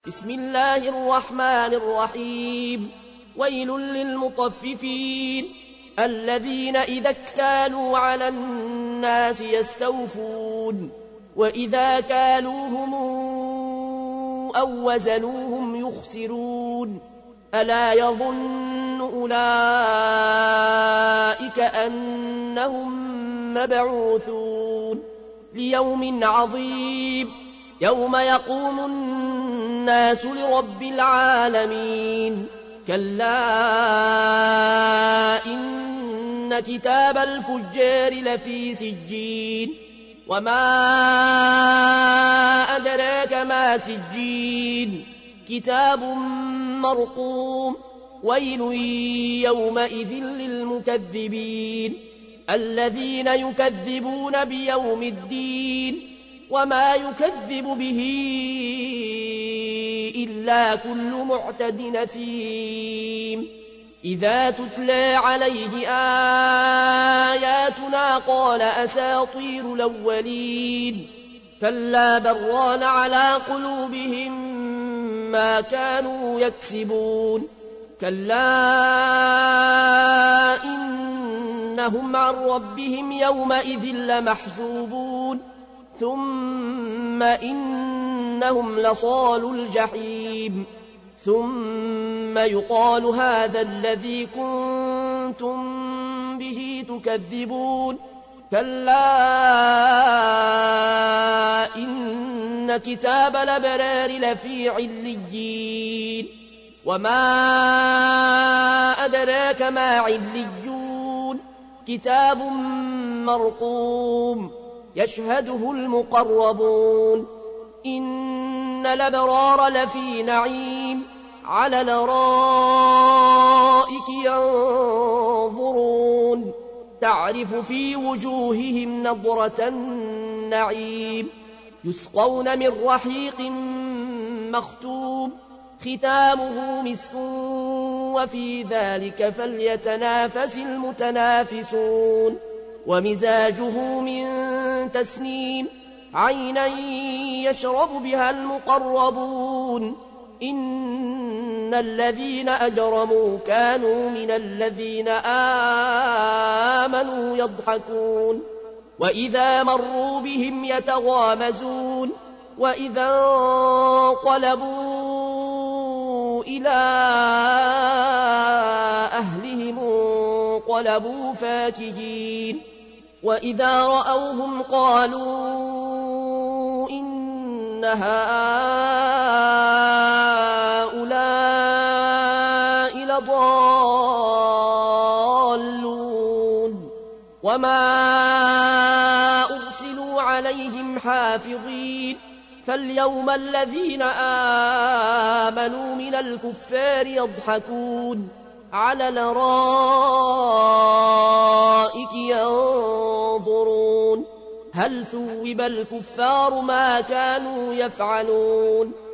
بسم الله الرحمن الرحيم. ويل للمطففين الذين إذا اكتالوا على الناس يستوفون وإذا كالوهم أو وزنوهم يخسرون ألا يظن أولئك أنهم مبعوثون ليوم عظيم يوم يقوم الناس لرب العالمين. كلا إن كتاب الفجار لفي سجين وما أدراك ما سجين كتاب مرقوم ويل يومئذ للمكذبين الذين يكذبون بيوم الدين وما يكذب به إلا كل معتد نثيم إذا تتلى عليه آياتنا قال أساطير الأولين كلا بران على قلوبهم ما كانوا يكسبون كلا إنهم عن ربهم يومئذ لمحجوبون ثم إنهم لصالوا الجحيم ثم يقال هذا الذي كنتم به تكذبون كلا إن كتاب الأبرار لفي عليين وما أدراك ما عليون كتاب مرقوم يشهده المقربون إن الأبرار لفي نعيم على الأرائك ينظرون تعرف في وجوههم نضرة النعيم يسقون من رحيق مختوم ختامه مسك وفي ذلك فليتنافس المتنافسون ومزاجه من تسنيم عينا يشرب بها المقربون إن الذين أجرموا كانوا من الذين آمنوا يضحكون وإذا مروا بهم يتغامزون وإذا انقلبوا إلى أهلهم انقلبوا فاكهين وإذا رأوهم قالوا إن هؤلاء لضالون وما أرسلوا عليهم حافظين فاليوم الذين آمنوا من الكفار يضحكون على الأرائك ينظرون هل ثوب الكفار ما كانوا يفعلون